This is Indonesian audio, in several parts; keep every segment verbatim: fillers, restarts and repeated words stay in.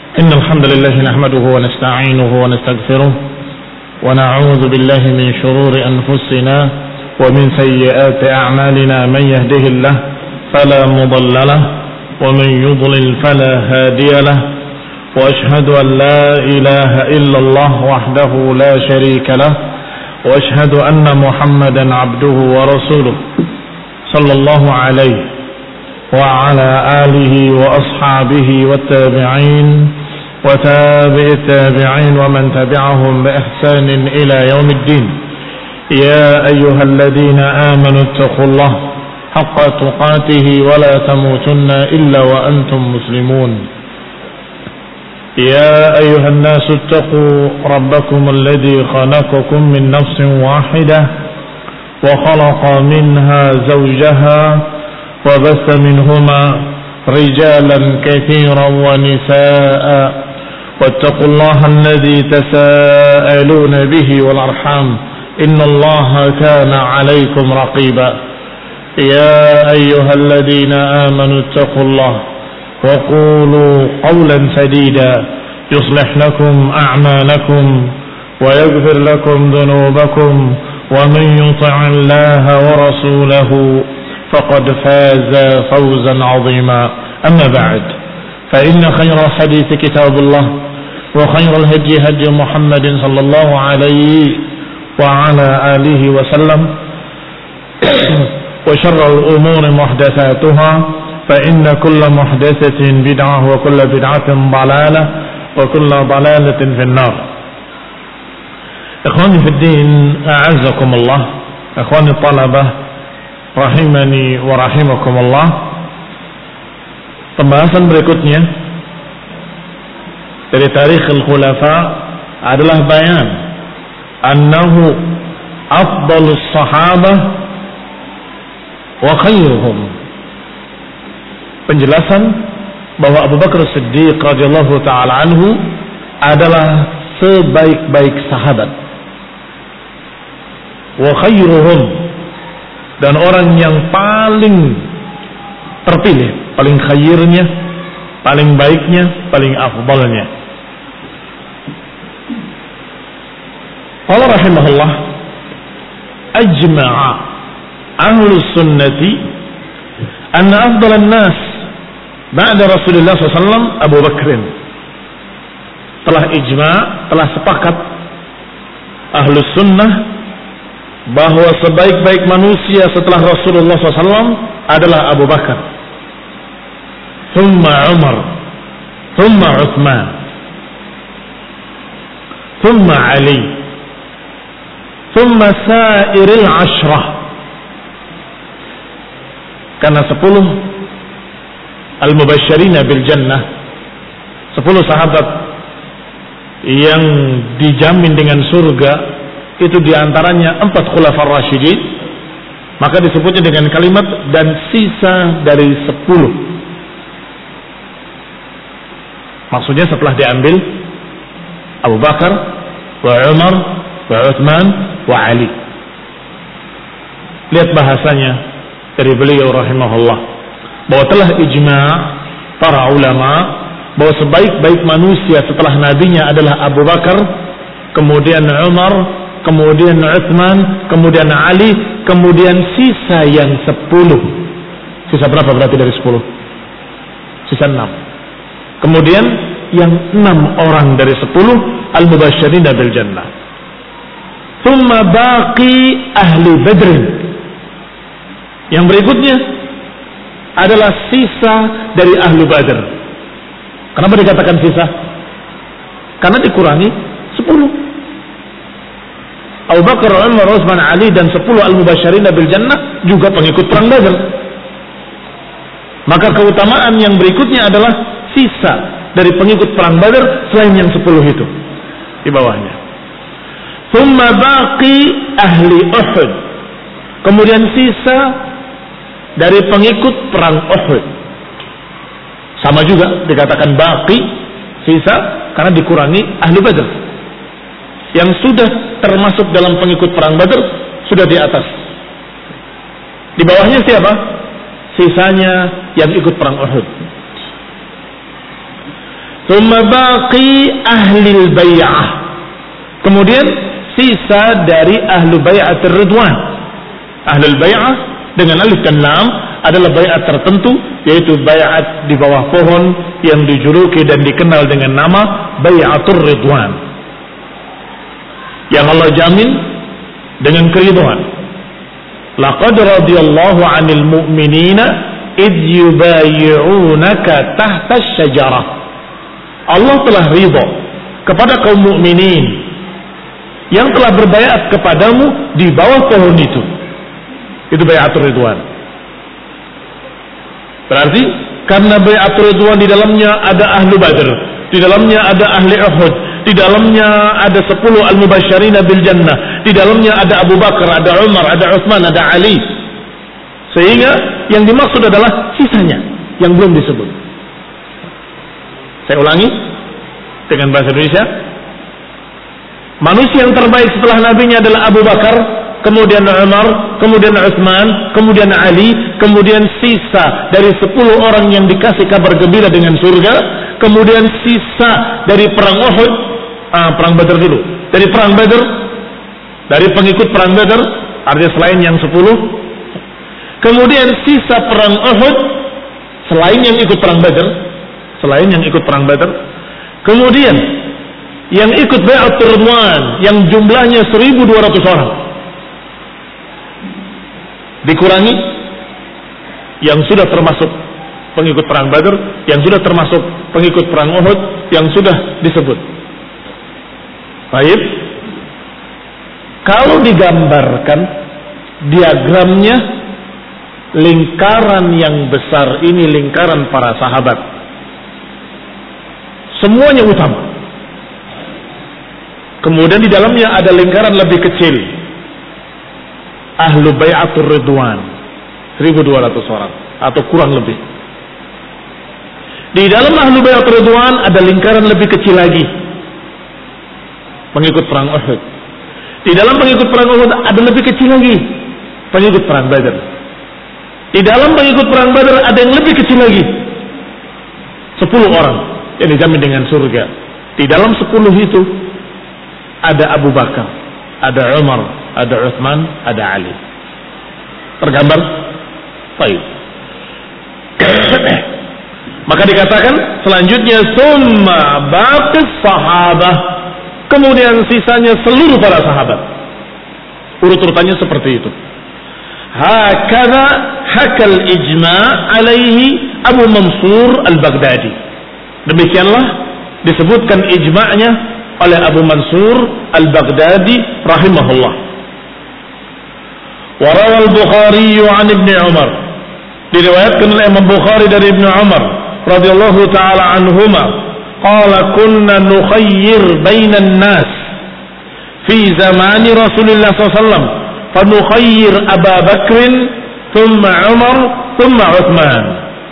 إن الحمد لله نحمده ونستعينه ونستغفره ونعوذ بالله من شرور أنفسنا ومن سيئات أعمالنا. من يهده الله فلا مضل له ومن يضلل فلا هادي له، وأشهد أن لا إله إلا الله وحده لا شريك له، وأشهد أن محمدا عبده ورسوله صلى الله عليه وعلى آله وأصحابه والتابعين وتابع التابعين ومن تبعهم بإحسان إلى يوم الدين. يا أيها الذين آمنوا اتقوا الله حق تقاته ولا تموتن إلا وأنتم مسلمون. يا أيها الناس اتقوا ربكم الذي خلقكم من نفس واحدة وخلق منها زوجها وبث منهما رجالا كثيرا ونساء، واتقوا الله الذي تساءلون به والأرحام إن الله كان عليكم رقيبا. يا أيها الذين آمنوا اتقوا الله وقولوا قولا سديدا يصلح لكم أعمالكم ويغفر لكم ذنوبكم، ومن يطع الله ورسوله فقد فاز فوزا عظيما. أما بعد، فإن خير الحديث كتاب الله، وخير الهدي هدي محمد صلى الله عليه وعلى آله وسلم، وشر الأمور محدثاتها، فإن كل محدثة بدعة وكل بدعة ضلالة وكل ضلالة في النار. إخواني في الدين، أعزكم الله. إخواني الطلبة rahimani wa rahimakumullah. Pembahasan berikutnya dari tarikh al-khulafa adalah bayan annahu afdalus sahabah wa khairuhum. Penjelasan bahwa Abu Bakar Siddiq radhiyallahu taala anhu adalah sebaik-baik sahabat, wa khairuhum, dan orang yang paling terpilih, paling khairnya, paling baiknya, paling afdalnya. Qala rahimahullah, ajma'a ahlus sunnati anna afdalan nas ba'da Rasulullah sallallahu alaihi wasallam Abu Bakrin. Telah ijma', telah sepakat ahlus sunnah bahwa sebaik-baik manusia setelah Rasulullah shallallahu alaihi wasallam adalah Abu Bakar, thumma Umar, thumma Uthman, thumma Ali, thumma sairil ashrah. Karena sepuluh al-mubashirina bil jannah, sepuluh sahabat yang dijamin dengan surga, itu diantaranya empat khulafar rasyidin, maka disebutnya dengan kalimat dan sisa dari sepuluh. Maksudnya setelah diambil Abu Bakar, wa Umar, wa Uthman, wa Ali. Lihat bahasanya dari beliau rahimahullah, bahwa telah ijma' para ulama bahwa sebaik-baik manusia setelah nabinya adalah Abu Bakar, kemudian Umar, kemudian Uthman, kemudian Ali, kemudian sisa yang sepuluh. Sisa berapa berarti dari sepuluh? Sisa enam. Kemudian yang enam orang dari sepuluh al-mubasyirin bil jannah. Thumma baqi ahli Badr. Yang berikutnya adalah sisa dari ahli Badr. Kenapa dikatakan sisa? Karena dikurangi sepuluh. Abu Bakar, Umar, Utsman, Ali dan sepuluh al-mubasyirin bil jannah juga pengikut perang Badar. Maka keutamaan yang berikutnya adalah sisa dari pengikut perang Badar selain yang sepuluh itu di bawahnya. Tsumma baqi ahli Uhud. Kemudian sisa dari pengikut perang Uhud. Sama juga dikatakan baqi, sisa, karena dikurangi ahli Badar. Yang sudah termasuk dalam pengikut perang Badar sudah di atas. Di bawahnya siapa? Sisanya yang ikut perang Uhud. Tsumma baqi ahlil bai'ah. Kemudian sisa dari ahlu bai'atir ridwan. Ahlul bai'ah dengan alif dan lam adalah bai'at tertentu, yaitu bai'at di bawah pohon yang dijuluki dan dikenal dengan nama bai'atur ridwan, yang Allah jamin dengan keridhaan. Laqad radiyallahu 'anil mu'minina id yubayi'unaka tahta asy-syajarah. Allah telah ridha kepada kaum mukminin yang telah berbaiat kepadamu di bawah pohon itu. Itu bai'atur ridwan. Berarti karena bai'atur ridwan di dalamnya ada ahlu Badr, di dalamnya ada ahli Uhud, di dalamnya ada sepuluh al-mubasysyirina bil jannah, di dalamnya ada Abu Bakar, ada Umar, ada Utsman, ada Ali. Sehingga yang dimaksud adalah sisanya yang belum disebut. Saya ulangi dengan bahasa Indonesia. Manusia yang terbaik setelah nabinya adalah Abu Bakar, kemudian Umar, kemudian Utsman, kemudian Ali, kemudian sisa dari sepuluh orang yang dikasih kabar gembira dengan surga, kemudian sisa dari perang Uhud, ah, perang Badar dulu. Dari perang Badar, dari pengikut perang Badar, artinya selain yang sepuluh. Kemudian sisa perang Uhud, selain yang ikut perang Badar, selain yang ikut perang Badar. Kemudian yang ikut bai'atur ridwan yang jumlahnya seribu dua ratus orang. Dikurangi yang sudah termasuk pengikut perang Badar, yang sudah termasuk pengikut perang Uhud, yang sudah disebut. Baik. Kalau digambarkan diagramnya, lingkaran yang besar ini lingkaran para sahabat. Semuanya utama. Kemudian di dalamnya ada lingkaran lebih kecil. Ahlu bai'atur ridwan, seribu dua ratus orang atau kurang lebih. Di dalam ahlu bai'atur ridwan ada lingkaran lebih kecil lagi, pengikut perang Uhud. Di dalam pengikut perang Uhud ada lebih kecil lagi, pengikut perang Badar. Di dalam pengikut perang Badar ada yang lebih kecil lagi, sepuluh orang yang dijamin dengan surga. Di dalam sepuluh itu ada Abu Bakar, ada Umar, ada Utsman, ada Ali. Tergambar? Baik. Maka dikatakan selanjutnya summa baqis sahabah. Kemudian sisanya seluruh para sahabat. Urut-urutannya seperti itu. Hakadha hakal ijma' alaihi Abu Mansur al-Baghdadi. Demikianlah disebutkan ijma'nya oleh Abu Mansur al-Baghdadi rahimahullah. Wa rawal Bukhari 'an Ibnu Umar. Diriwayatkan oleh Imam Bukhari dari Ibnu Umar radhiyallahu taala anhuma, qala kunna nukhayyir bainan nas fi zamani Rasulullah sallallahu alaihi wasallam, fa nukhayyir Abu Bakr thumma Umar thumma Utsman.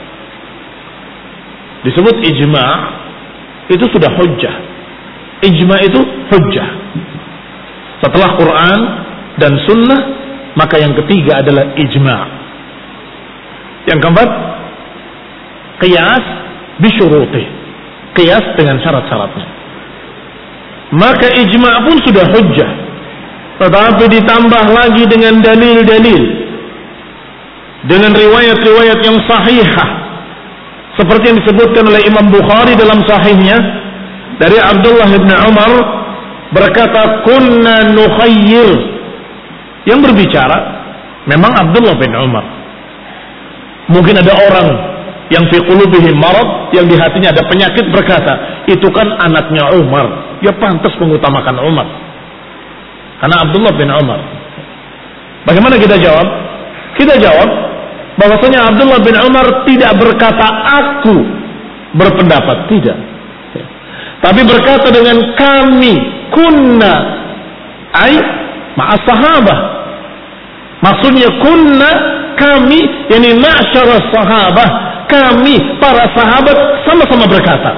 Disebut ijma', itu sudah hujjah. Ijma' itu hujjah. Setelah Quran dan Sunnah, maka yang ketiga adalah ijma'. Yang keempat, qiyas bisyurutih, qiyas dengan syarat-syaratnya. Maka ijma' pun sudah hujjah, tetapi ditambah lagi dengan dalil-dalil, dengan riwayat-riwayat yang sahihah, seperti yang disebutkan oleh Imam Bukhari dalam sahihnya dari Abdullah bin Umar berkata, kunna nukhayyir. Yang berbicara memang Abdullah bin Umar. Mungkin ada orang yang fi qulubihim marad, yang di hatinya ada penyakit, berkata, itu kan anaknya Umar, ya pantas mengutamakan Umar karena Abdullah bin Umar. Bagaimana kita jawab? Kita jawab bahwasanya Abdullah bin Umar tidak berkata aku berpendapat, tidak, tapi berkata dengan kami, kunna ay ma'as sahabah. Maksudnya kunna, kami, yani ma'syarus sahabah, kami para sahabat sama-sama berkata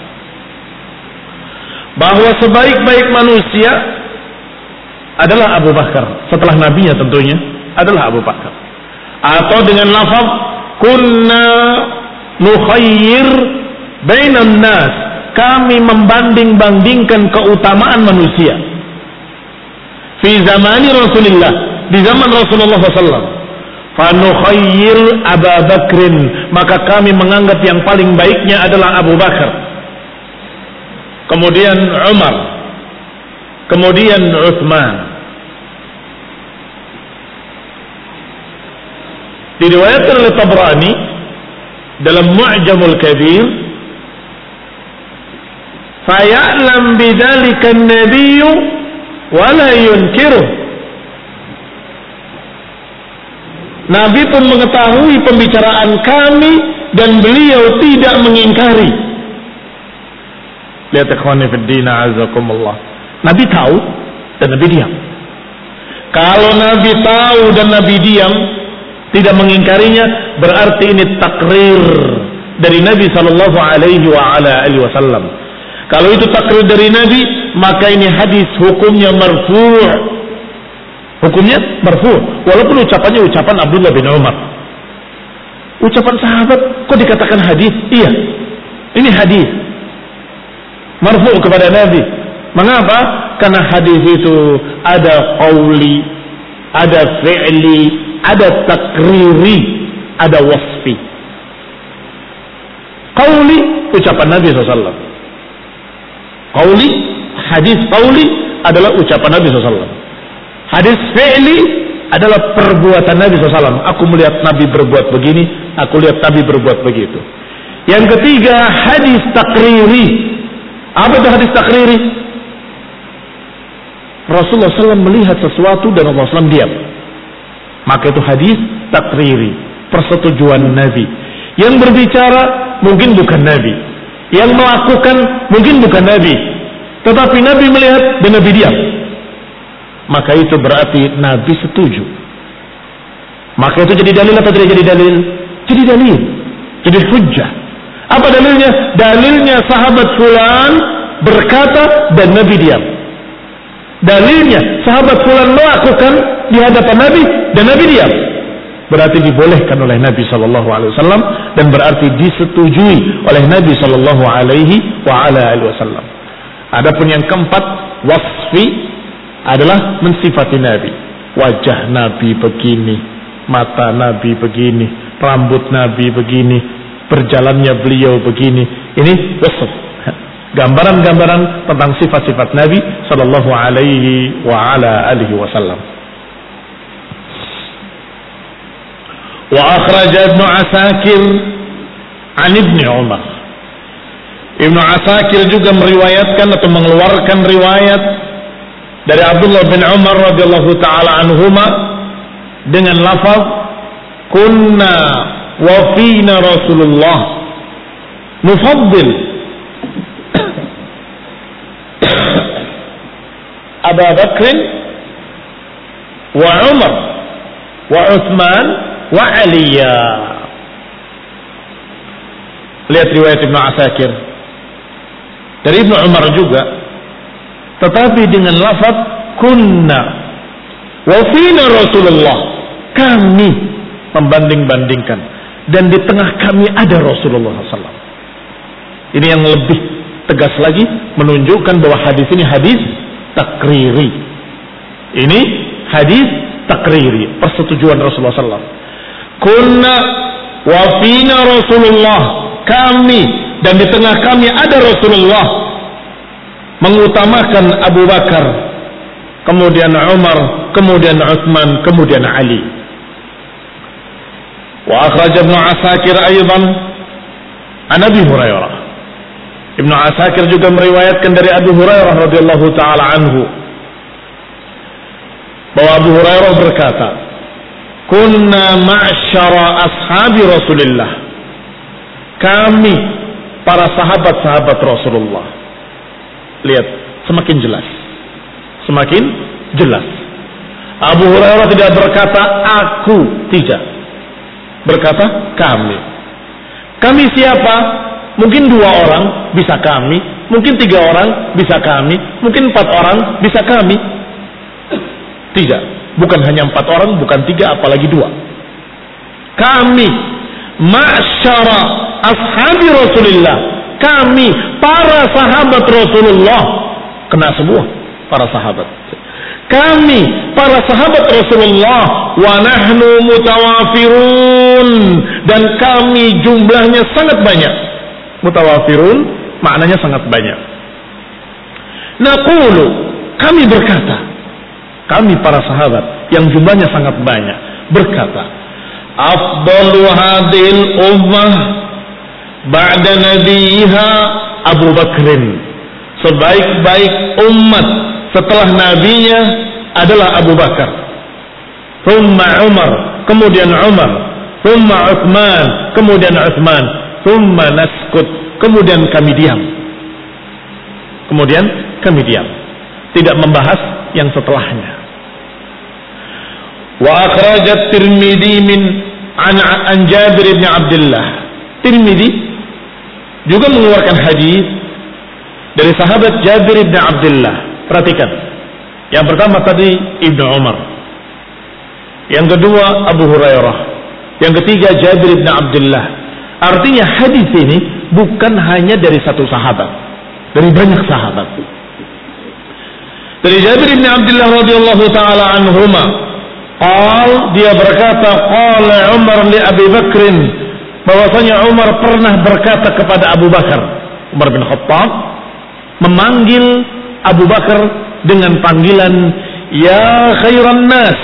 bahwa sebaik-baik manusia adalah Abu Bakar, setelah nabinya tentunya adalah Abu Bakar. Atau dengan lafaz kunna nukhayyir bainan nas kami membanding-bandingkan keutamaan manusia. Fi zamani Rasulillah, di zaman Rasulullah sallallahu alaihi wasallam. Fanukhayyir Abu Bakrin, maka kami menganggap yang paling baiknya adalah Abu Bakar. Kemudian Umar, kemudian Utsman. Diriwayatkan oleh Tabrani dalam Mu'jamul Kabir, faya'lam bidzalika an-nabiyyu wa la yunkiruh. Nabi pun mengetahui pembicaraan kami dan beliau tidak mengingkari. Lihat ikhwani fid din azakumullah. Nabi tahu dan Nabi diam. Kalau Nabi tahu dan Nabi diam, tidak mengingkarinya, berarti ini takrir dari Nabi sallallahu alaihi wa ala alihi wasallam. Kalau itu takrir dari Nabi, maka ini hadis hukumnya marfu'. Hukumnya marfu', walaupun ucapannya ucapan Abdullah bin Umar. Ucapan sahabat kok dikatakan hadis? Iya. Ini hadis marfu' kepada Nabi. Mengapa? Karena hadis itu ada qauli, ada fi'li, ada takriri, ada wasfi. Qauli ucapan Nabi sallallahu alaihi wasallam. Qauli, hadis qauli adalah ucapan Nabi sallallahu alaihi wasallam. Hadis fi'li adalah perbuatan Nabi sallallahu alaihi wasallam. Aku melihat Nabi berbuat begini, aku lihat Nabi berbuat begitu. Yang ketiga, hadis takriri. Apa itu hadis takriri? Rasulullah sallallahu alaihi wasallam melihat sesuatu dan Rasulullah sallallahu alaihi wasallam diam. Maka itu hadis takriri, persetujuan Nabi. Yang berbicara mungkin bukan Nabi, yang melakukan mungkin bukan Nabi, tetapi Nabi melihat dan Nabi diam. Maka itu berarti Nabi setuju. Maka itu jadi dalil atau tidak jadi dalil? Jadi dalil, jadi hujjah. Apa dalilnya? Dalilnya sahabat fulan berkata dan Nabi diam. Dalilnya sahabat fulan melakukan di hadapan Nabi dan Nabi diam. Berarti dibolehkan oleh Nabi sallallahu alaihi wasallam dan berarti disetujui oleh Nabi sallallahu alaihi wasallam. Adapun yang keempat, wasfi, adalah mensifati Nabi. Wajah Nabi begini, mata Nabi begini, rambut Nabi begini, berjalannya beliau begini. Ini wasf, gambaran-gambaran tentang sifat-sifat Nabi sallallahu alaihi wa ala alihi wasallam. Wa akhraja Ibnu Asakir an Ibnu Umar. Ibnu Asakir juga meriwayatkan atau mengeluarkan riwayat dari Abdullah bin Umar radhiyallahu taala anhuma dengan lafaz kunna wa fina Rasulullah nufaddil Abu Bakr wa Umar wa Utsman wa Aliya. Lihat riwayat Ibnu Asakir dari Ibnu Umar juga, tetapi dengan lafaz kunna wa fina Rasulullah, kami membanding-bandingkan dan di tengah kami ada Rasulullah sallallahu alaihi wasallam. Ini yang lebih tegas lagi menunjukkan bahwa hadis ini hadis takriri. Ini hadis takriri, persetujuan Rasulullah sallallahu alaihi wasallam. Kunna wa fina Rasulullah, kami dan di tengah kami ada Rasulullah, mengutamakan Abu Bakar, kemudian Umar, kemudian Utsman, kemudian Ali. Wa akhraj Ibnu Asakir aidan an Abi Hurairah. Ibnu Asakir juga meriwayatkan dari Abu Hurairah radhiyallahu taala anhu bahwa Abu Hurairah berkata, "Kunna ma'syara ashabi Rasulillah." Kami para sahabat-sahabat Rasulullah. Lihat, semakin jelas. Semakin jelas. Abu Hurairah tidak berkata aku, tidak. Berkata kami. Kami siapa? Mungkin dua orang bisa kami, mungkin tiga orang bisa kami, mungkin empat orang bisa kami. Tidak, bukan hanya empat orang, bukan tiga, apalagi dua. Kami, ma'syara ashabi Rasulillah, kami para sahabat Rasulullah, kena semua para sahabat. Kami para sahabat Rasulullah, wa nahnu mutawafirun, dan kami jumlahnya sangat banyak. Mutawafirun maknanya sangat banyak. Naqulu, kami berkata, kami para sahabat yang jumlahnya sangat banyak berkata, afdalu hadhil ummah ba'da nabiha Abu Bakrin, sebaik-baik umat setelah nabinya adalah Abu Bakar, thumma Umar, kemudian Umar, thumma Uthman, kemudian Uthman, thumma naskut, kemudian kami diam. Kemudian kami diam, tidak membahas yang setelahnya. Wa akhrajat Tirmidzi min an, an Jabir bin Abdullah. Tirmidzi juga mengeluarkan hadis dari sahabat Jabir bin Abdullah. Perhatikan, yang pertama tadi Ibnu Umar, yang kedua Abu Hurairah, yang ketiga Jabir bin Abdullah. Artinya hadis ini bukan hanya dari satu sahabat, dari banyak sahabat. Dari Jabir bin Abdullah radhiyallahu taala anhuma, qal, dia berkata, qala Umar li Abi Bakrin, bahwasanya Umar pernah berkata kepada Abu Bakar, Umar bin Khattab memanggil Abu Bakar dengan panggilan ya khairan nas,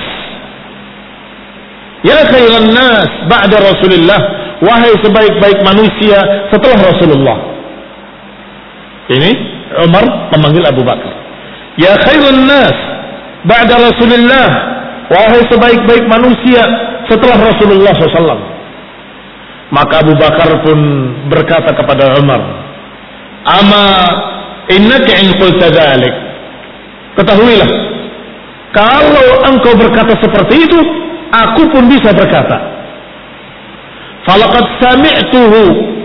ya khairan nas ba'da Rasulullah, wahai sebaik-baik manusia setelah Rasulullah. Ini Umar memanggil Abu Bakar, ya khairan nas ba'da Rasulullah, wahai sebaik-baik manusia setelah Rasulullah shallallahu alaihi wasallam. Maka Abu Bakar pun berkata kepada Umar, ama innaka in qulta dzalik, ketahuilah kalau engkau berkata seperti itu, aku pun bisa berkata. Falaqad sami'tuhu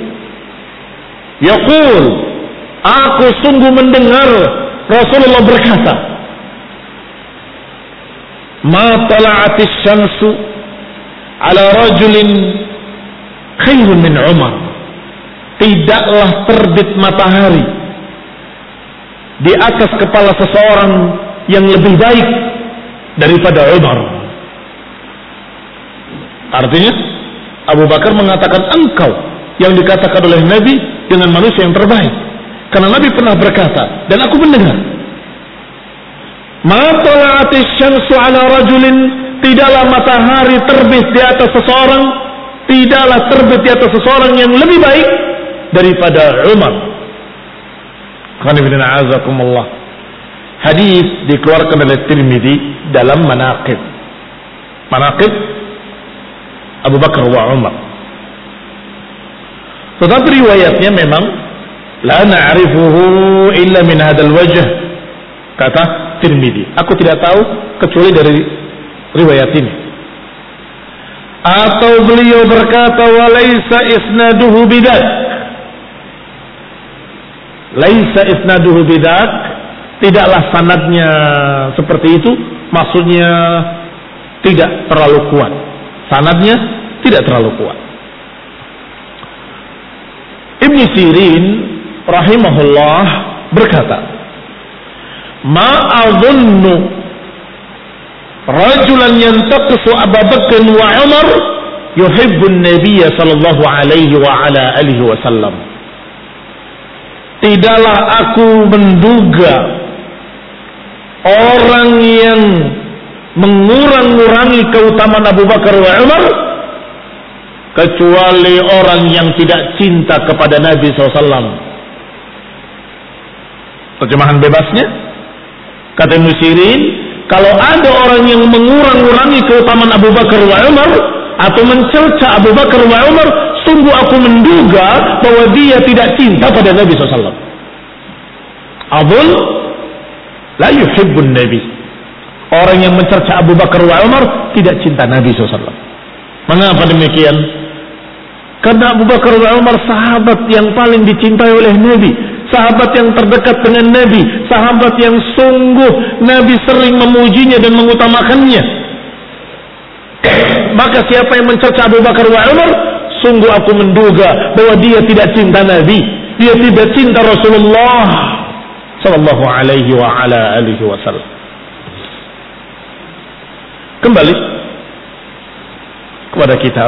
yaqul, aku sungguh mendengar Rasulullah berkata, ma tala'atis syamsu ala rajulin khairun min Umar, tidaklah terbit matahari di atas kepala seseorang yang lebih baik daripada Umar. Artinya Abu Bakar mengatakan engkau yang dikatakan oleh Nabi dengan manusia yang terbaik, karena Nabi pernah berkata dan aku mendengar, ma tala'atis syamsu ala rajulin, tidaklah matahari terbit di atas seseorang, tidaklah terbit di atas seseorang yang lebih baik daripada Umar. Hadis dikeluarkan oleh Tirmidzi dalam Manaqib, Manaqib Abu Bakar wa Umar. Tetapi riwayatnya memang la na'rifuhu illa min hadzal wajh, kata Tirmidzi, aku tidak tahu kecuali dari riwayat ini. Atau beliau berkata walaisa isnaduhu bidak, laisa isnaduhu bidak, tidaklah sanadnya seperti itu, maksudnya tidak terlalu kuat, sanadnya tidak terlalu kuat. Ibnu Sirin rahimahullah berkata, ma adunnu rajulan yantaqisu Abu Bakr wa Umar yuhibbu an-nabiy sallallahu alaihi wa ala alihi wasallam. Tidaklah aku menduga orang yang mengurang-urangi keutamaan Abu Bakar wa Umar kecuali orang yang tidak cinta kepada Nabi shallallahu alaihi wasallam. Terjemahan bebasnya, kata Ibnu Sirin, kalau ada orang yang mengurang-urangi keutamaan Abu Bakar wa Umar atau mencerca Abu Bakar wa Umar, sungguh aku menduga bahwa dia tidak cinta pada Nabi shallallahu alaihi wasallam. Abul la yuhibbun Nabi, orang yang mencerca Abu Bakar wa Umar tidak cinta Nabi shallallahu alaihi wasallam. Mengapa demikian? Karena Abu Bakar wa Umar sahabat yang paling dicintai oleh Nabi, sahabat yang terdekat dengan Nabi, sahabat yang sungguh Nabi sering memujinya dan mengutamakannya. Maka siapa yang mencerca Abu Bakar wa Umar, sungguh aku menduga bahwa dia tidak cinta Nabi. dia tidak cinta Rasulullah sallallahu alaihi wa ala alihi wasallam. Kembali kepada kitab.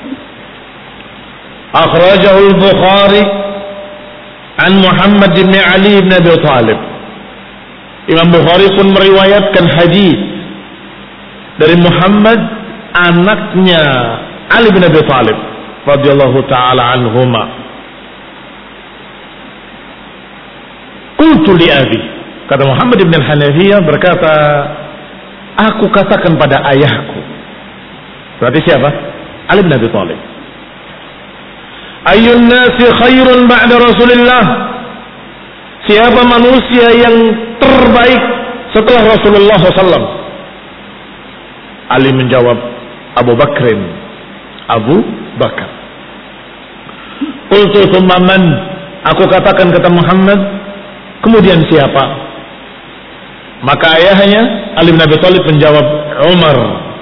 Akhrajahu al-Bukhari an Muhammad bin Ali bin Abi Thalib. Imam Bukhari pun meriwayatkan hadis dari Muhammad, anaknya Ali bin Abi Thalib radhiyallahu taala anhuma. Qultu li abi, kata Muhammad bin Hanafiyah berkata, aku katakan pada ayahku. Berarti siapa? Ali bin Abi Thalib. Ayyun nasi khairun ba'da Rasulillah? Siapa manusia yang terbaik setelah Rasulullah shallallahu alaihi wasallam? Ali menjawab, Abu Bakrin. Abu Bakar. Qultu tsumma man? Aku katakan kata Muhammad, kemudian siapa? Maka ayahnya Ali bin Abi Thalib menjawab, Umar.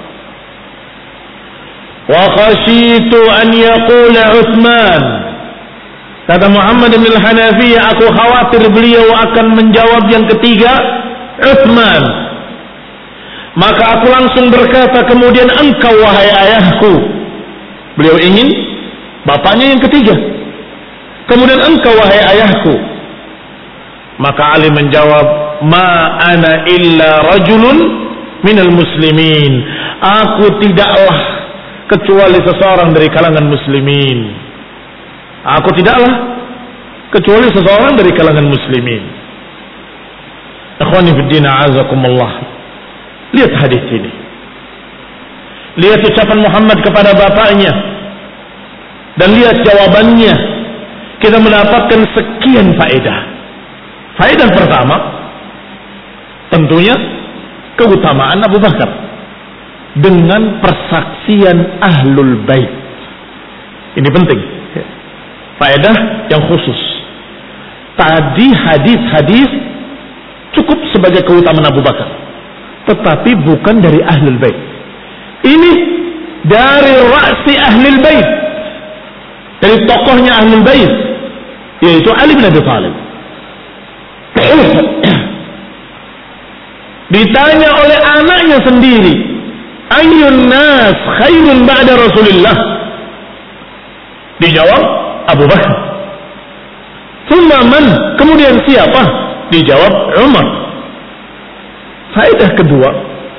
Wa khashitu an yaqula Utsman. Kata Muhammad bin Hanafiyah, aku khawatir beliau akan menjawab yang ketiga, Utsman. Maka aku langsung berkata, kemudian engkau wahai ayahku. Beliau ingin bapaknya yang ketiga. Kemudian engkau wahai ayahku. Maka Ali menjawab, ma ana illa rajulun minal muslimin. Aku tidaklah kecuali seseorang dari kalangan muslimin. Aku tidaklah kecuali seseorang dari kalangan muslimin. Ikhwani fiddin a'azakumullah. Lihat hadis ini. Lihat ucapan Muhammad kepada bapaknya. Dan lihat jawabannya. Kita mendapatkan sekian faedah. Faedah pertama, tentunya keutamaan Abu Bakar dengan persaksian Ahlul Bait. Ini penting. Faedah yang khusus. Tadi hadis-hadis cukup sebagai keutamaan Abu Bakar, tetapi bukan dari Ahlul Bait. Ini dari ra'si Ahlul Bait, dari tokohnya Ahlul Bait, yaitu Ali bin Abi Thalib. Ditanya oleh anaknya sendiri, ayyun nas khairun ba'da Rasulillah? Dijawab Abu Bakar. Thumma man? Kemudian siapa? Dijawab Umar. Faedah kedua,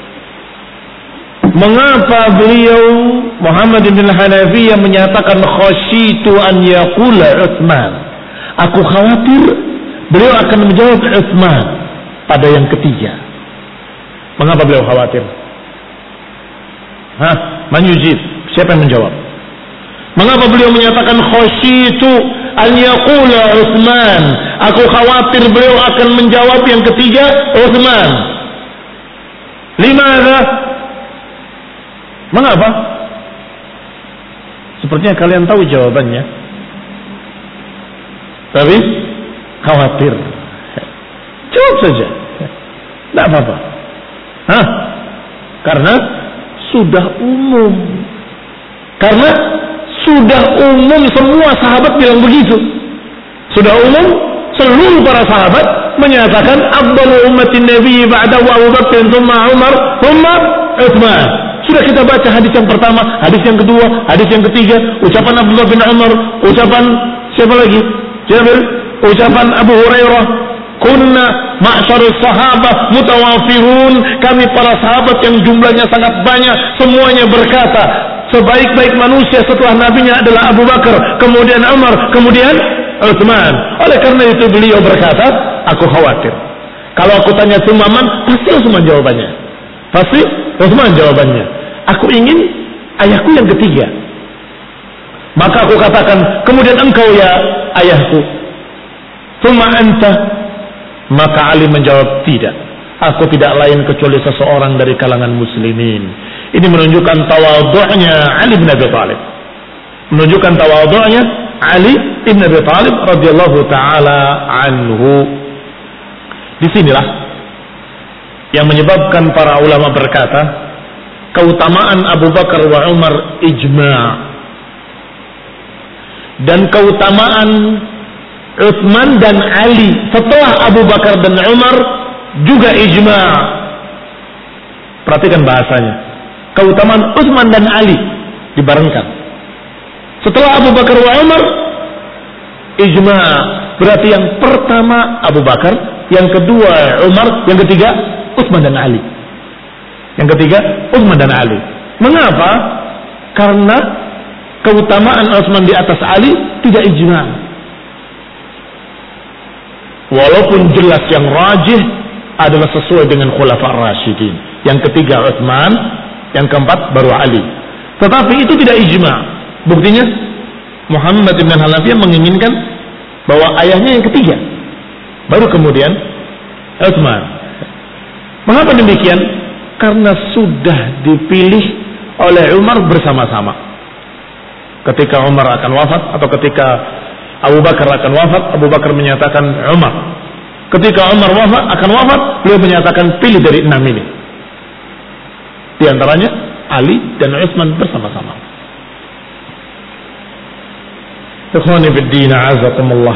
mengapa beliau Muhammad bin Hanafiyah menyatakan khasyitu an yaqula Utsman? Aku khawatir beliau akan menjawab Utsman pada yang ketiga. Mengapa beliau khawatir? Hah? Man yujib? Siapa yang menjawab? Mengapa beliau menyatakan khasyitu an yaqula Utsman? Aku khawatir beliau akan menjawab yang ketiga, Utsman. Limadha? Mengapa? Sepertinya kalian tahu jawabannya, tapi khawatir. Jawab saja, tidak apa-apa. Hah? Karena sudah umum. Karena sudah umum, semua sahabat bilang begitu. Sudah umum, seluruh para sahabat menyatakan afdalu ummatin nabi ba'da Abu Bakr tsumma Umar tsumma Utsman. Sudah kita baca hadis yang pertama, hadis yang kedua, hadis yang ketiga, ucapan Abdullah bin Umar, ucapan siapa lagi? Jabir, ucapan Abu Hurairah. Kunna ma'syarus sahabah mutawafirun. Kami para sahabat yang jumlahnya sangat banyak, semuanya berkata, sebaik-baik manusia setelah nabinya adalah Abu Bakar, kemudian Umar, kemudian Utsman. Oleh karena itu beliau berkata, aku khawatir kalau aku tanya Utsman, pasti Utsman jawabannya. Pasti Utsman jawabannya. Aku ingin ayahku yang ketiga. Maka aku katakan, kemudian engkau ya ayahku. Tsumma anta. Maka Ali menjawab, tidak. Aku tidak lain kecuali seseorang dari kalangan muslimin. Ini menunjukkan tawadhu'nya Ali bin Abi Thalib. Menunjukkan tawadhu'nya Ali bin Abi Thalib radhiyallahu taala anhu. Disinilah yang menyebabkan para ulama berkata, keutamaan Abu Bakar wa Umar ijma', dan keutamaan Utsman dan Ali setelah Abu Bakar dan Umar juga ijma'. Perhatikan bahasanya. Keutamaan Utsman dan Ali dibarengkan. Setelah Abu Bakar wa Umar ijma'. Berarti yang pertama Abu Bakar, yang kedua Umar, yang ketiga Utsman dan Ali. Yang ketiga Utsman dan Ali. Mengapa? Karena keutamaan Utsman di atas Ali tidak ijma'. Walaupun jelas yang rajih adalah sesuai dengan Khulafa' Rasyidin. Yang ketiga Utsman, yang keempat baru Ali. Tetapi itu tidak ijma'. Buktinya Muhammad bin Hanafiyah menginginkan bahwa ayahnya yang ketiga, baru kemudian Utsman. Mengapa demikian? Karena sudah dipilih oleh Umar bersama-sama. Ketika Umar akan wafat atau ketika Abu Bakar akan wafat, Abu Bakar menyatakan Umar. Ketika Umar wafat akan wafat, beliau menyatakan pilih dari enam ini. Di antaranya Ali dan Utsman bersama-sama. Ikhwani fid din, a'azakumullah.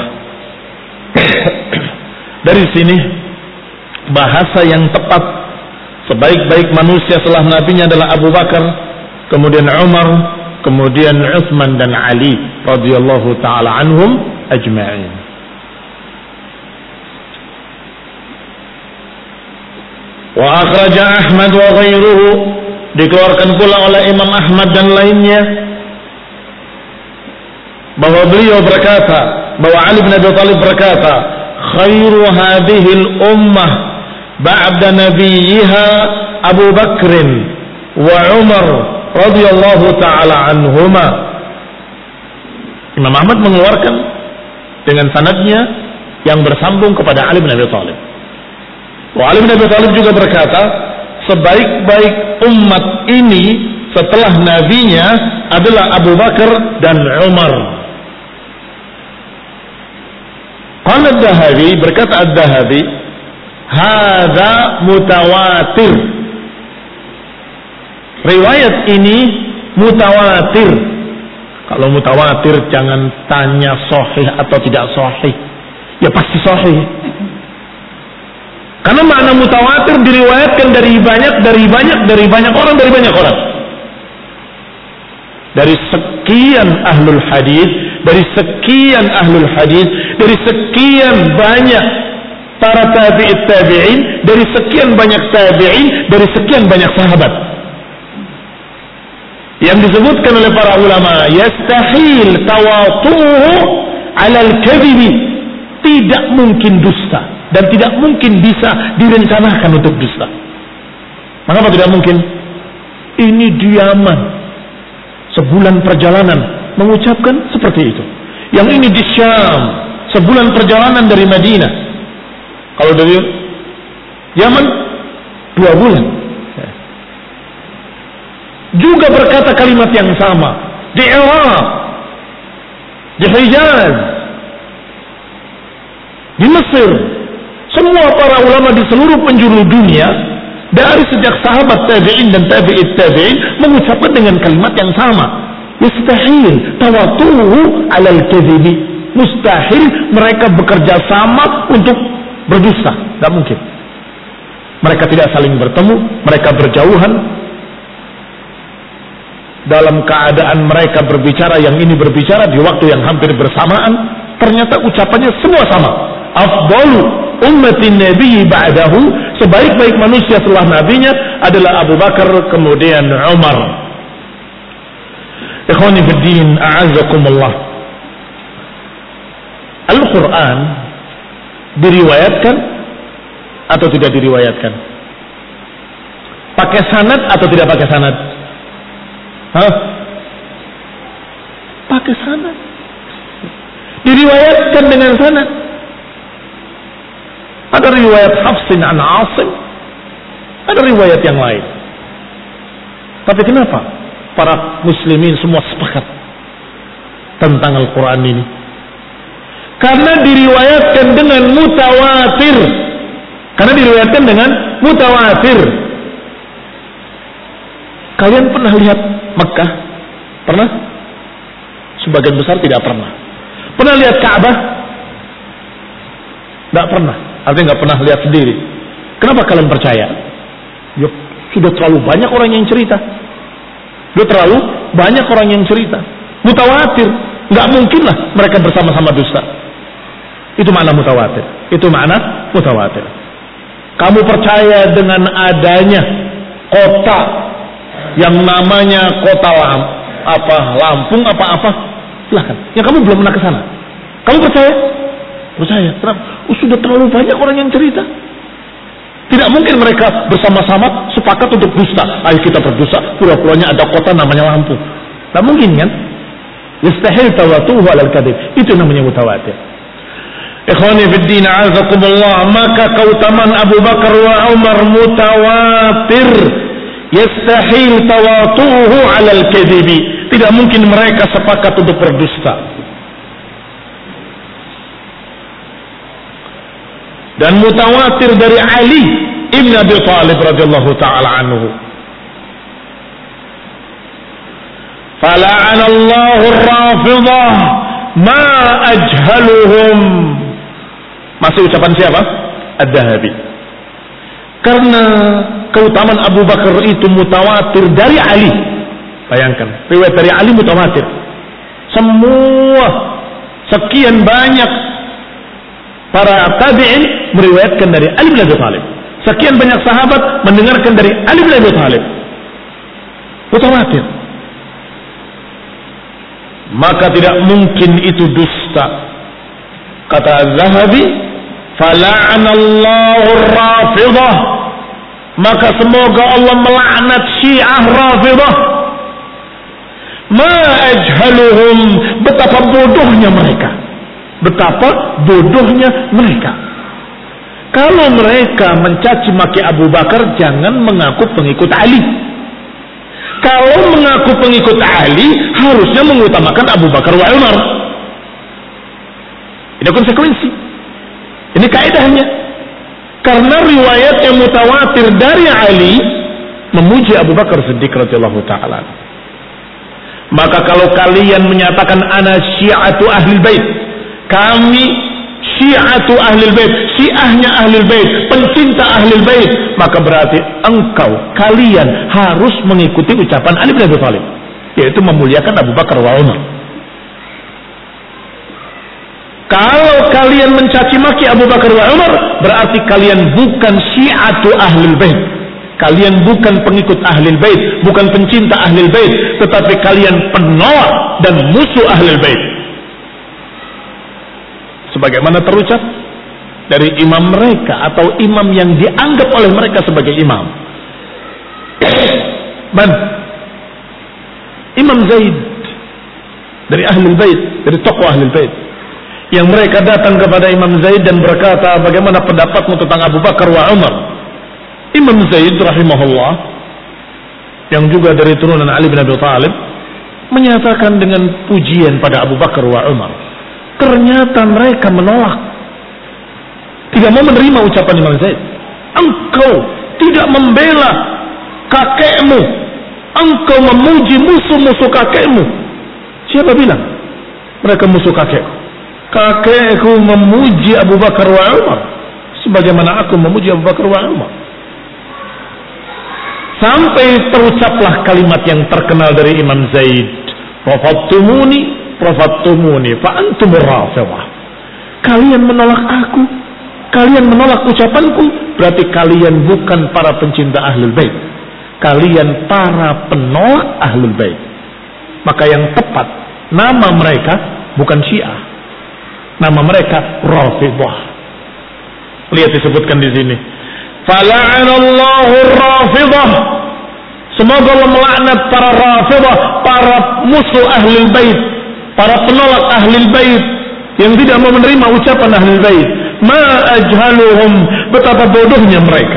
Dari sini bahasa yang tepat, sebaik-baik manusia setelah nabinya adalah Abu Bakar, kemudian Umar, kemudian Utsman dan Ali radhiyallahu taala anhum ajma'in. Wa akhraja Ahmad wa ghairuhu, dikeluarkan pula oleh Imam Ahmad dan lainnya bahwa beliau berkata, bahwa Ali bin Abi Thalib berkata, khairu hadhil ummah ba'da nabiyha Abu Bakrin wa Umar radhiyallahu taala anhuma. Imam Ahmad mengeluarkan dengan sanadnya yang bersambung kepada Ali bin Abi Thalib. Wa Ali bin Abi Thalib juga berkata, sebaik-baik umat ini setelah nabinya adalah Abu Bakar dan Umar. Qala ad-Dahabi, berkata ad-Dahabi, hadza mutawatir. Riwayat ini mutawatir. Kalau mutawatir jangan tanya sahih atau tidak sahih. Ya pasti sahih. Karena makna mutawatir diriwayatkan dari banyak, dari banyak, dari banyak orang, dari banyak orang. Dari sekian ahlul hadis, dari sekian ahlul hadis, dari sekian banyak para tabi'it tabi'in, dari sekian banyak tabi'in, dari sekian banyak sahabat. Yang disebutkan oleh para ulama, yastahil tawatuhu alal kadhibi, tidak mungkin dusta dan tidak mungkin bisa direncanakan untuk dusta. Mengapa tidak mungkin? Ini diaman sebulan perjalanan mengucapkan seperti itu. Yang ini di Syam sebulan perjalanan dari Madinah. Kalau dari Yaman dua bulan. Juga berkata kalimat yang sama di Iraq, di Hijaz, di Mesir. Semua para ulama di seluruh penjuru dunia dari sejak sahabat tabi'in dan tabi'it tabi'in mengucapkan dengan kalimat yang sama. Mustahil tawatuhu alal kadhibi. Mustahil mereka bekerja sama untuk berdusta. Tidak mungkin. Mereka tidak saling bertemu, mereka berjauhan. Dalam keadaan mereka berbicara, yang ini berbicara di waktu yang hampir bersamaan, ternyata ucapannya semua sama. Afdalu ummatin nabi ba'dahu, sebaik-baik manusia setelah nabinya adalah Abu Bakar, kemudian Umar. Ikhwani fid din, a'azzakumullah. Al-Quran diriwayatkan atau tidak diriwayatkan? Pakai sanad atau tidak pakai sanad? Hah? Pakai sanad. Diriwayatkan dengan sanad. Ada riwayat Hafsin an Asim, ada riwayat yang lain. Tapi kenapa para muslimin semua sepakat tentang Al-Quran ini? Karena diriwayatkan dengan mutawatir. Karena diriwayatkan dengan mutawatir. Kalian pernah lihat Mekah? Pernah? Sebagian besar tidak pernah. Pernah lihat Ka'bah? Tidak pernah. Artinya nggak pernah lihat sendiri. Kenapa kalian percaya? Ya, sudah terlalu banyak orang yang cerita. Sudah terlalu banyak orang yang cerita. Mutawatir. Nggak mungkin lah mereka bersama-sama dusta. Itu makna mutawatir. Itu makna mutawatir. Kamu percaya dengan adanya kota yang namanya kota Lam, apa Lampung apa-apa, silahkan. Yang kamu belum pernah ke sana. Kamu percaya? Percaya. Kenapa? Oh, sudah terlalu banyak orang yang cerita. Tidak mungkin mereka bersama-sama sepakat untuk dusta. Ayo kita berdusta. Pura-puranya ada kota namanya Lampung. Tidak mungkin kan? Yastahil tawatuhu alal kadhib. Itu namanya mutawatir. Ikhwani fid din, a'azakumullah, maka keutamaan Abu Bakar wa Umar mutawatir. Yastahil tawatuhu alal kadhibi. Tidak mungkin mereka sepakat untuk berdusta. Dan mutawatir dari Ali ibn Abi Thalib radhiyallahu taala anhu. Fala'anallahu ar-Rafidah ma ajhaluhum. Masih ucapan siapa? Ad-Dahabi. Karena keutamaan Abu Bakar itu mutawatir dari Ali. Bayangkan, riwayat dari Ali mutawatir. Semua sekian banyak para tabi'in meriwayatkan dari Ali bin Abi Thalib. Sekian banyak sahabat mendengarkan dari Ali bin Abi Thalib. Mutawatir. Maka tidak mungkin itu dusta. Kata Az-Zahabi, fala'anallahu ar-Rafidah. Maka semoga Allah melaknat Syiah Rafidah. Ma ajhaluhum, betapa bodohnya mereka. Betapa bodohnya mereka. Kalau mereka mencaci maki Abu Bakar, jangan mengaku pengikut Ali. Kalau mengaku pengikut Ali, harusnya mengutamakan Abu Bakar wa Umar. Ini konsekuensi. Ini kaidahnya. Karena riwayat yang mutawatir dari Ali memuji Abu Bakar Siddiq radhiyallahu taala. Maka kalau kalian menyatakan ana syi'atu ahlil bait, kami syi'atu ahlil bait, syiahnya ahlil bait, pencinta ahlil bait, maka berarti engkau, kalian harus mengikuti ucapan Ali bin Abi Thalib, yaitu memuliakan Abu Bakar wa Umar. Kalau kalian mencaci maki Abu Bakar wa Umar, berarti kalian bukan syi'atu ahlil bait. Kalian bukan pengikut ahlil bait, bukan pencinta ahlil bait, tetapi kalian penolak dan musuh ahlil bait. Sebagaimana terucap dari imam mereka atau imam yang dianggap oleh mereka sebagai imam. Man? Imam Zaid dari ahlul bait, dari tokoh ahlul bait, yang mereka datang kepada Imam Zaid dan berkata, bagaimana pendapatmu tentang Abu Bakar wa Umar? Imam Zaid rahimahullah, yang juga dari turunan Ali bin Abi Thalib, menyatakan dengan pujian pada Abu Bakar wa Umar. Ternyata mereka menolak, tidak mau menerima ucapan Imam Zaid. Engkau tidak membela kakekmu, engkau memuji musuh-musuh kakekmu. Siapa bilang mereka musuh kakekku? Kakekku memuji Abu Bakar wa Umar sebagaimana aku memuji Abu Bakar wa Umar. Sampai terucaplah kalimat yang terkenal dari Imam Zaid, rafattumuni rafattumuni fa antumur rafidhah. Kalian menolak aku, kalian menolak ucapanku, berarti kalian bukan para pencinta ahlul bait, kalian para penolak ahlul bait. Maka yang tepat nama mereka bukan Syiah, nama mereka Rafidhah. Lihat disebutkan di sini, fala'anallahu ar-Rafidhah. Semoga Allah melaknat para Rafidhah, para musuh ahlul bait, para penolak ahlul bait yang tidak mau menerima ucapan ahlul bait. Ma ajhaluhum, betapa bodohnya mereka.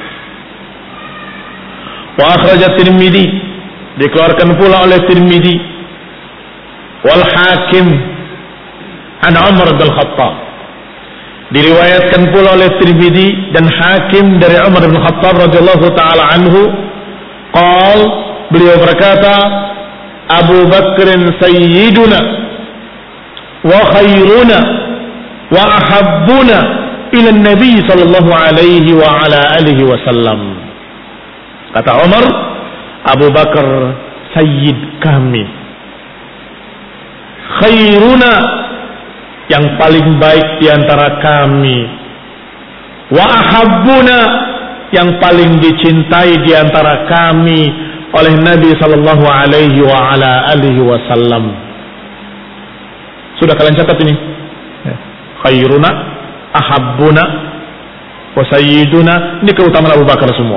Wa akhrajat Tirmidzi, dikeluarkan pula oleh Tirmidzi, wal Hakim an Umar bin Khattab, diriwayatkan pula oleh Tirmidzi dan Hakim dari Umar bin Khattab radhiyallahu taala anhu, qal, beliau berkata, Abu Bakrin sayyiduna wa khairuna wa ahabbuna ila Nabi sallallahu alaihi wa ala alihi wasallam. Kata Umar, Abu Bakar sayyid kami, khairuna, yang paling baik di antara kami, wa ahabbuna, yang paling dicintai di antara kami oleh Nabi sallallahu alaihi wa ala alihi wasallam. Sudah kalian catat ini? Khairuna, ahabbuna, wa sayyiduna, ini keutamaan Abu Bakar semua.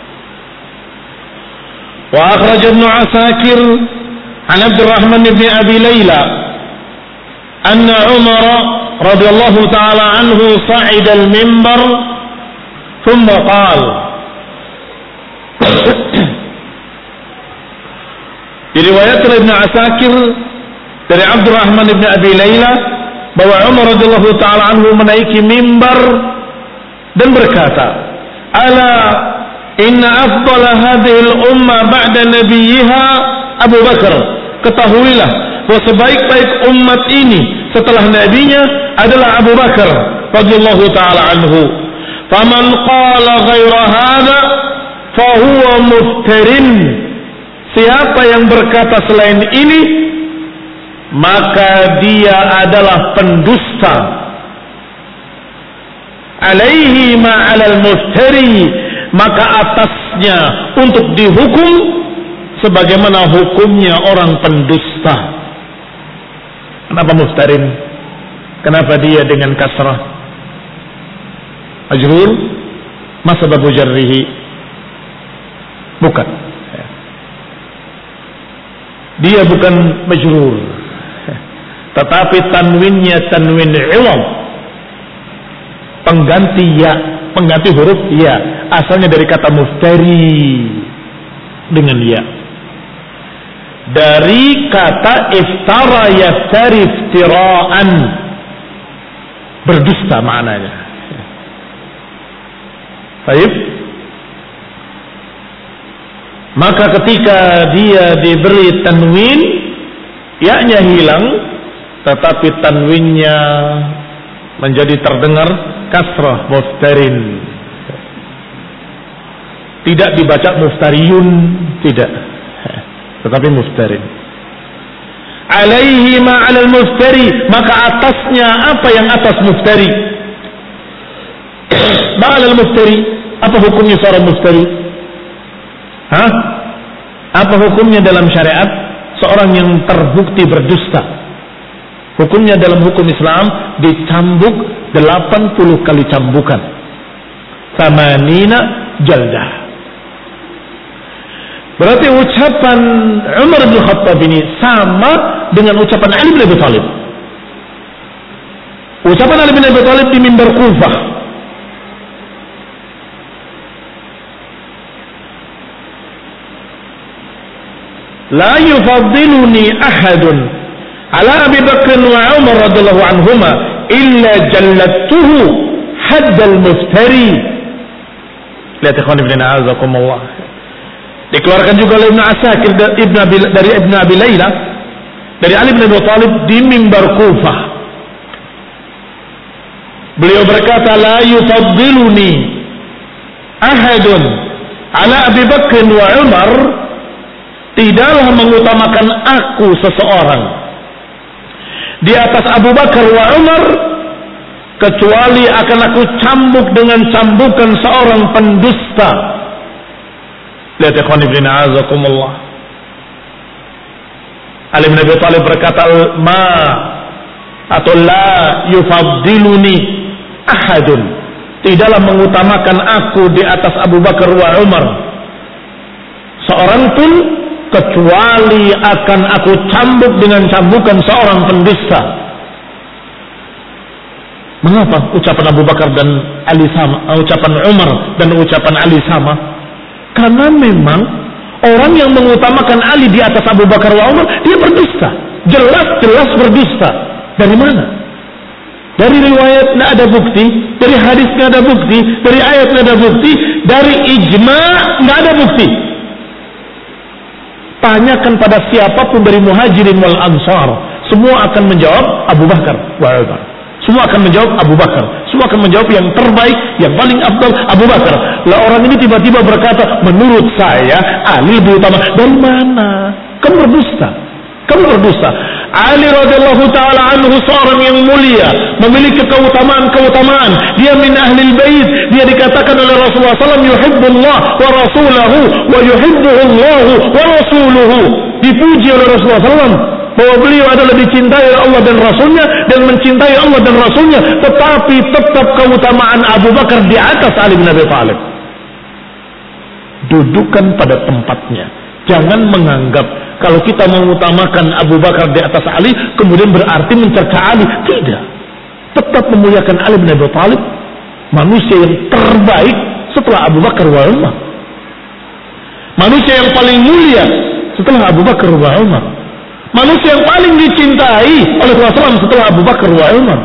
Wa akhraj Ibnu Asakir an Abdurrahman bin Abi Layla anna Umar radhiyallahu ta'ala anhu sa'ida al-mimbar thumma qala. Diriwayatkan Ibnu Asakir dari Abdurrahman bin Abi Layla bahwa Umar radhiyallahu ta'ala anhu menaiki mimbar dan berkata, ala inna afdala hadhihi al-umma ba'da nabiyha Abu Bakar. Ketahuilah bahwa sebaik-baik umat ini setelah nabinya adalah Abu Bakar radhiyallahu ta'ala anhu. Faman qala ghaira hadha fahuwa muftarin. Siapa yang berkata selain ini, maka dia adalah pendusta. Alaihi ma'alal muftari, maka atasnya untuk dihukum sebagaimana hukumnya orang pendusta. Kenapa muftarin? Kenapa dia dengan kasrah? Majrur? Ma sababu jarrihi? Bukan. Dia bukan majrur, tetapi tanwinnya tanwin iwam, pengganti ya, pengganti huruf ya, asalnya dari kata muftari dengan ya, dari kata iftara yaftari iftiraan, berdusta maknanya. Baik. Maka ketika dia diberi tanwin, ya-nya hilang, tetapi tanwinnya menjadi terdengar kasrah, muftarin. Tidak dibaca muftariyun, tidak, tetapi muftarin. Alaihi ma'alal muftari, maka atasnya apa yang atas muftari? Ma'alal muftari, apa hukumnya seorang muftari? Hah? Apa hukumnya dalam syariat seorang yang terbukti berdusta? Hukumnya dalam hukum Islam dicambuk delapan puluh kali cambukan. Samanina jaldah. Berarti ucapan Umar bin Khattab ini sama dengan ucapan Ali bin Abi Thalib. Ucapan Ali bin Abi Thalib di mimbar Kufah. La yufaddiluni ahadun ala Abi Bakr wa Umar radhiyallahu anhuma illa jallattuhu haddal muftari. Lihat ikhwan ibn a'azakumullah. Dikeluarkan juga oleh Ibnu Asakir dari Ibnu Abi Layla dari Ali bin Abi Thalib di mimbar Kufah. Beliau berkata, la yufaddiluni ahadun ala Abi Bakr wa Umar, tidaklah mengutamakan aku seseorang di atas Abu Bakar wa Umar kecuali akan aku cambuk dengan cambukan seorang pendusta. Lihat ikhwan ibn a'azakumullah. Ali bin Abi Thalib berkata, ma atau la yufaddiluni ahadun, tidaklah mengutamakan aku di atas Abu Bakar wa Umar seorang pun kecuali akan aku cambuk dengan cambukan seorang pendusta. Mengapa ucapan Abu Bakar dan Ali sama, ucapan Umar dan ucapan Ali sama? Karena memang orang yang mengutamakan Ali di atas Abu Bakar wa Umar, dia berdusta, jelas-jelas berdusta. Dari mana? Dari riwayat tidak ada bukti, dari hadis tidak ada bukti, dari ayat tidak ada bukti, dari ijma' tidak ada bukti. Tanyakan pada siapapun dari muhajirin wal ansar, semua akan menjawab Abu Bakar wa Umar. Semua akan menjawab Abu Bakar. Semua akan menjawab yang terbaik, yang paling afdal Abu Bakar. Lah orang ini tiba-tiba berkata, menurut saya Ali lebih utama. Dari mana? Kamu berdusta. Kamu berdusta. Ali radhiyallahu taala anhu seorang yang mulia, memiliki keutamaan-keutamaan. Dia min ahlil bait. Dia dikatakan oleh Rasulullah sallallahu alaihi wasallam yuhibbullah wa rasulahu wa yuhibbuhullahu wa rasuluhu. Dipuji oleh Rasulullah sallallahu alaihi wasallam bahwa beliau adalah dicintai oleh Allah dan Rasulnya dan mencintai Allah dan Rasulnya, tetapi tetap keutamaan Abu Bakar di atas Ali bin Abi Thalib. Dudukan pada tempatnya. Jangan menganggap kalau kita mengutamakan Abu Bakar di atas Ali kemudian berarti mencerca Ali. Tidak. Tetap memuliakan Ali bin Abi Thalib, manusia yang terbaik setelah Abu Bakar wa Umar, manusia yang paling mulia setelah Abu Bakar wa Umar, manusia yang paling dicintai oleh Rasulullah setelah Abu Bakar wa Umar.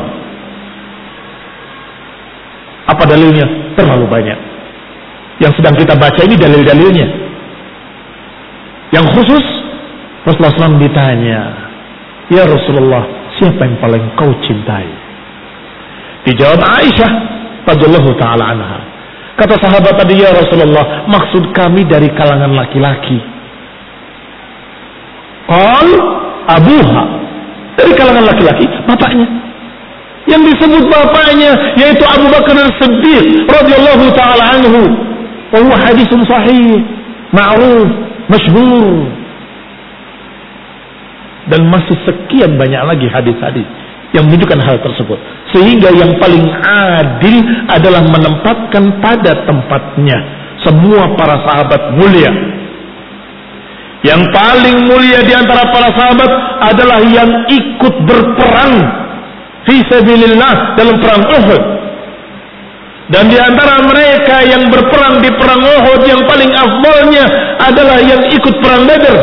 Apa dalilnya? Terlalu banyak. Yang sedang kita baca ini dalil-dalilnya. Yang khusus Rasulullah shallallahu alaihi wasallam ditanya, ya Rasulullah, siapa yang paling kau cintai? Dijawab Aisyah radhiyallahu taala anha. Kata sahabat tadi, ya Rasulullah, maksud kami dari kalangan laki-laki. Qal abuha, dari kalangan laki-laki, bapaknya. Yang disebut bapaknya yaitu Abu Bakar As-Siddiq radhiyallahu taala anhu. Wa huwa haditsun sahih, ma'ruf, masyhur. Dan masih sekian banyak lagi hadis-hadis yang menunjukkan hal tersebut. Sehingga yang paling adil adalah menempatkan pada tempatnya semua para sahabat mulia. Yang paling mulia di antara para sahabat adalah yang ikut berperang fi sabilillah dalam perang Uhud. Dan di antara mereka yang berperang di perang Uhud yang paling afdalnya adalah yang ikut perang Badar.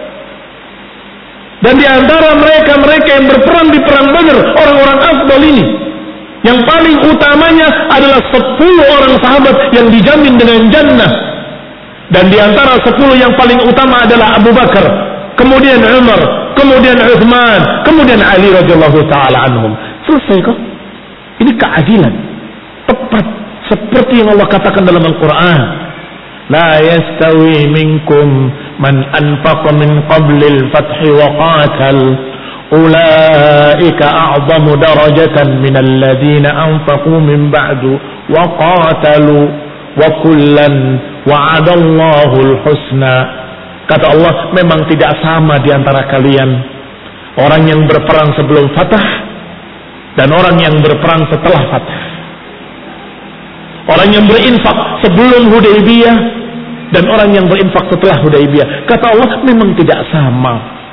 Dan di antara mereka-mereka yang berperang di perang Badar, orang-orang afdal ini, yang paling utamanya adalah sepuluh orang sahabat yang dijamin dengan jannah. Dan di antara sepuluh yang paling utama adalah Abu Bakar, kemudian Umar, kemudian Uthman, kemudian Ali radhiyallahu taala anhum. Selesai kok. Ini keadilan. Tepat seperti yang Allah katakan dalam Al-Quran. La yastawi minkum man anfaqa min qablil fathi wa qatal ulaika a'zamu darajatan minal ladina anfaqu min ba'du wa qatalu wa kullan wa'adallahu al-husna. Kata Allah, memang tidak sama di antara kalian orang yang berperang sebelum fatah dan orang yang berperang setelah fatah, orang yang berinfak sebelum Hudaybiyah dan orang yang berinfak setelah Hudaybiyah. Kata Allah, memang tidak sama.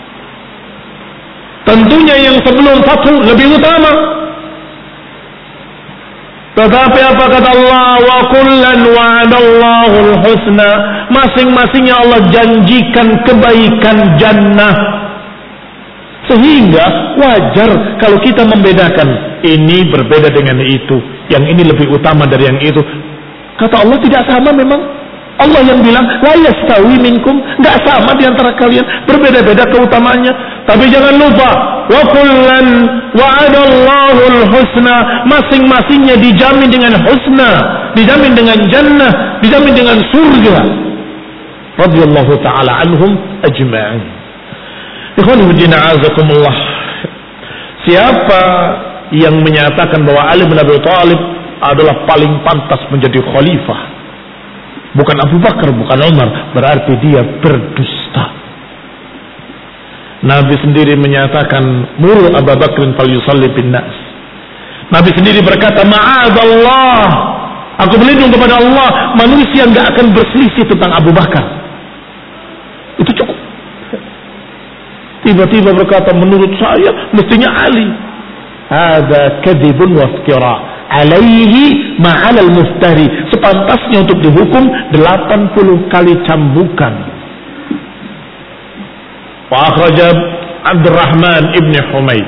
Tentunya yang sebelum fathu lebih utama. Tetapi apa kata Allah? Wa kullan wa'adallahu al-husna. Masing-masingnya Allah janjikan kebaikan jannah. Sehingga wajar kalau kita membedakan, ini berbeda dengan itu, yang ini lebih utama dari yang itu. Kata Allah tidak sama memang. Allah yang bilang la yastawi minkum, enggak sama di antara kalian, berbeda-beda keutamaannya. Tapi jangan lupa, wa kullan wa'adallahu al-husna, masing-masingnya dijamin dengan husna, dijamin dengan jannah, dijamin dengan surga. Radhiyallahu taala anhum ajma'in. Ikhwani fillah, azakumullah. Siapa yang menyatakan bahwa Ali bin Abi Thalib adalah paling pantas menjadi khalifah, bukan Abu Bakar, bukan Umar, berarti dia berdusta. Nabi sendiri menyatakan, muru Abu Bakrin falyusalli bin nas. Nabi sendiri berkata, ma'adallah, aku berlindung kepada Allah, manusia enggak akan berselisih tentang Abu Bakar. Itu cukup. Tiba-tiba berkata, menurut saya mestinya Ali. Hadza kadzibun wa iftira alaihi ma'al muftari. Sepantasnya untuk dihukum delapan puluh kali cambukan. Wa akhrajab Abdurrahman ibn Humaid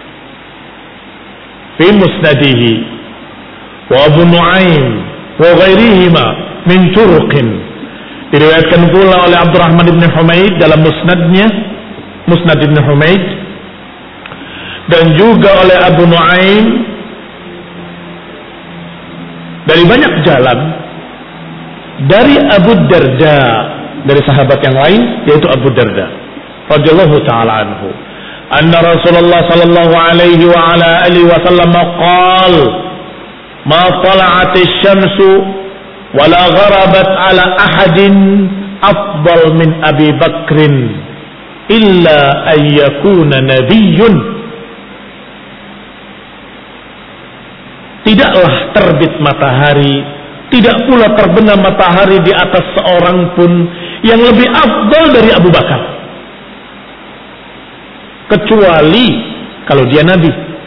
fi musnadihi wa Abu Nu'aim wa ghairihima min turuqin. Diriwayatkan pula oleh Abdurrahman ibn Humaid dalam musnadnya, Musnad ibn Humaid, dan juga oleh Abu Nu'aim dari banyak jalan dari Abu Darda, dari sahabat yang lain yaitu Abu Darda radhiyallahu taala anhu, anna Rasulullah sallallahu alaihi wa ala alihi wasallam qaal ma tala'atis syamsu wa la gharabat ala ahadin afdal min Abi Bakrin illa an yakuna nabiyyun. Tidaklah terbit matahari, tidak pula terbenam matahari di atas seorang pun yang lebih afdal dari Abu Bakar, kecuali kalau dia nabi.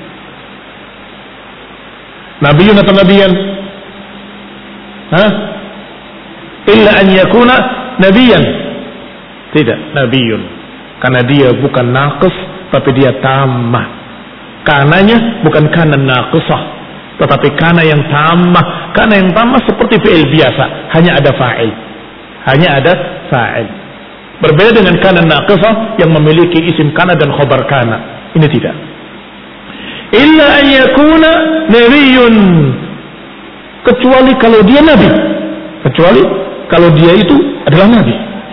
Nabiyun atau nabiyan? Hah? Illa an yakuna nabiyan. Tidak, nabiyun. Karena dia bukan naqis, tapi dia tamah. Kananya bukan kana naqisah, tetapi kana yang tamah. Kana yang tamah seperti fi'il biasa, hanya ada fa'il. Hanya ada fa'il. Berbeda dengan kana naqisah yang memiliki isim kana dan khobar kana. Ini tidak. Illa an yakuna nabiyyun, kecuali kalau dia nabi. Kecuali kalau dia itu adalah nabi.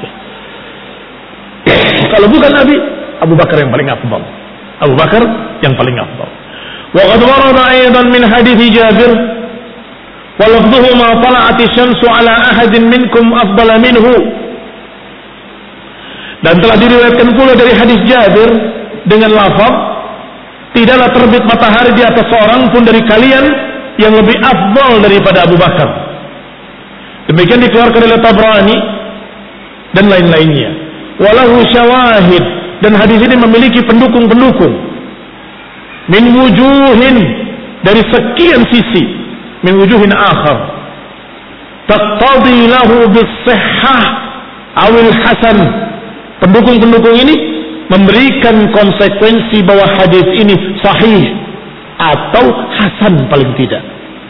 Kalau bukan nabi, Abu Bakar yang paling afdal. Abu Bakar yang paling afdal. Wa qad warada aidan min hadits Jabir wa lafdhuhu ma tala'ati syamsu ala ahadin minkum afdala minhu. Dan telah diriwayatkan pula dari hadis Jabir dengan lafaz, tidaklah terbit matahari di atas seorang pun dari kalian yang lebih afdal daripada Abu Bakar. Demikian dikeluarkan oleh Tabrani dan lain-lainnya. Walahu syawahid, dan hadis ini memiliki pendukung-pendukung. Min wujuhin, dari sekian sisi. Min wujuhin akhar. Taqtadi lahu bis-sihhah awil hasan. Pendukung-pendukung ini memberikan konsekuensi bahwa hadis ini sahih atau hasan paling tidak.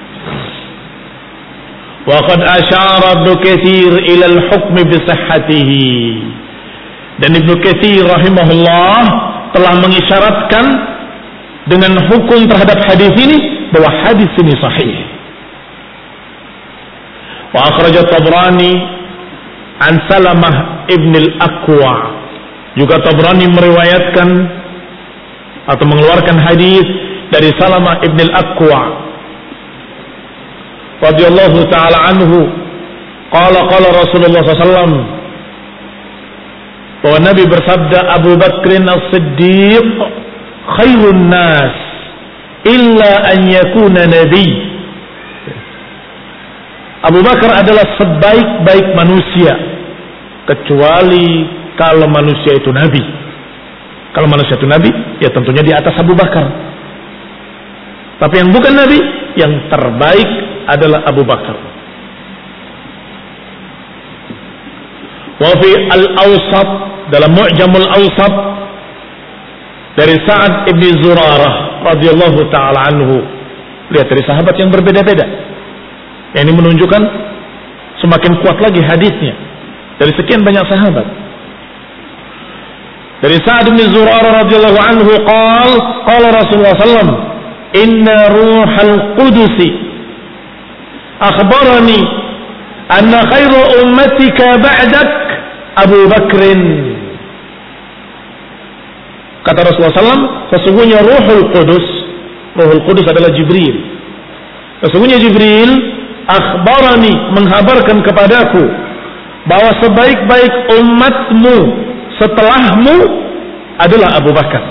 Wa qad asyara Ibnu Katsir ila al-hukm bi sihhatihi. Dan Ibnu Katsir rahimahullah telah mengisyaratkan dengan hukum terhadap hadis ini bahwa hadis ini sahih. Wa akhraj Tabrani an Salamah ibn al-Aqwa. Juga Tabrani meriwayatkan atau mengeluarkan hadis dari Salamah ibn al-Aqwa radhiyallahu taala anhu, qala qala Rasulullah sallallahu alaihi wasallam, bahwa Nabi bersabda, Abu Bakrin as-Siddiq khairun nas illa an yakuna nabi. Abu Bakar adalah sebaik-baik manusia kecuali kalau manusia itu nabi. Kalau manusia itu nabi, ya tentunya di atas Abu Bakar. Tapi yang bukan nabi, yang terbaik adalah Abu Bakar. Wa fi al-Awsat, dalam Mu'jamul Awsat dari Sa'ad ibn Zurarah radhiyallahu taala anhu. Lihat, dari sahabat yang berbeda-beda. Yang ini menunjukkan semakin kuat lagi hadisnya dari sekian banyak sahabat. Dari Sa'ad bin Zurarah radhiyallahu anhu qaal qala Rasulullah sallallahu alaihi wasallam, inna ruhal qudusi akhbarani anna khairu ummatika ba'dak Abu Bakrin. Kata Rasulullah sallallahu alaihi wasallam, sesungguhnya Ruhul Qudus, Ruhul Qudus adalah Jibril. Sesungguhnya Jibril akhbarani, menghabarkan kepadaku bahwa sebaik-baik umatmu setelahmu adalah Abu Bakar.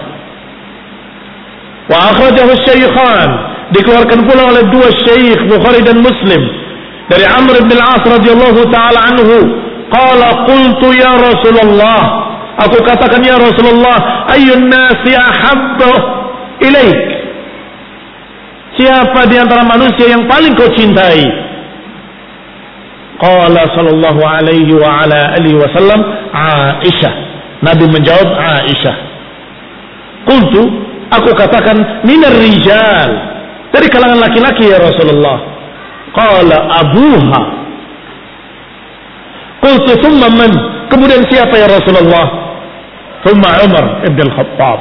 Wa akhrajahu Syaikhan, dikeluarkan pula oleh dua syekh Bukhari dan Muslim dari Amr bin Al-As radhiyallahu taala anhu, qala qultu ya Rasulullah, aku katakan ya Rasulullah, ayyun nasi ahabbu ilaik, siapa di antara manusia yang paling kau cintai? Qala sallallahu alaihi wa ala alihi wasallam, Aisyah. Nabi menjawab, Aisyah. Qultu, aku katakan, minar rijal, dari kalangan laki-laki ya Rasulullah. Qala abuha. Qultu thumma man, kemudian siapa ya Rasulullah? Thumma Umar ibn al-Khattab.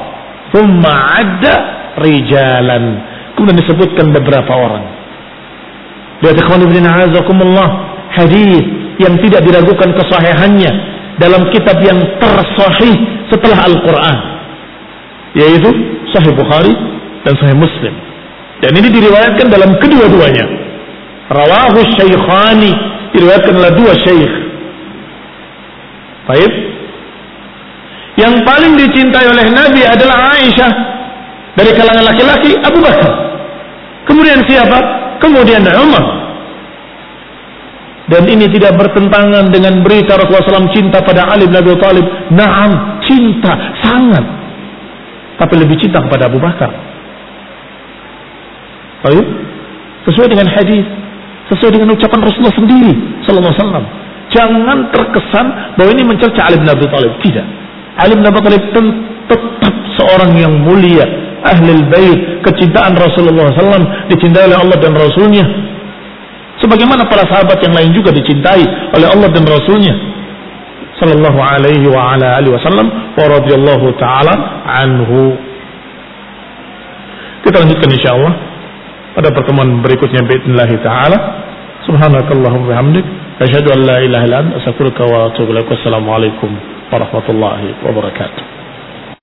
Thumma adda rijalan, kemudian disebutkan beberapa orang. Lihat ikhwan ibn a'azakumullah, hadis yang tidak diragukan kesahihannya dalam kitab yang tersahih setelah Al-Quran, yaitu Sahih Bukhari dan Sahih Muslim. Dan ini diriwayatkan dalam kedua-duanya. Rawahu Syaikhani, diriwayatkan oleh dua syekh. Baik. Yang paling dicintai oleh Nabi adalah Aisyah. Dari kalangan laki-laki Abu Bakar. Kemudian siapa? Kemudian Umar. Dan ini tidak bertentangan dengan berita Rasulullah shallallahu alaihi wasallam cinta pada Ali bin Abi Thalib. Naam, cinta, sangat. Tapi lebih cinta kepada Abu Bakar. Baik. Sesuai dengan hadis, sesuai dengan ucapan Rasulullah sendiri sallallahu alaihi wasallam. Jangan terkesan bahwa ini mencerca Ali bin Abi Thalib. Tidak. Ali bin Abi Thalib tetap seorang yang mulia, ahlul bait, kecintaan Rasulullah sallallahu alaihi wasallam, dicintai oleh Allah dan Rasulnya. Sebagaimana para sahabat yang lain juga dicintai oleh Allah dan Rasulnya sallallahu alaihi wa ala alihi wasallam wa radhiyallahu taala anhu. Kita lanjutkan insyaallah pada pertemuan berikutnya باذنillah taala. Subhanakallahumma wa bihamdik, asyhadu an la ilaha illa anta, astaghfiruka wa atubu ilaik. Wassalamu alaikum warahmatullahi wabarakatuh.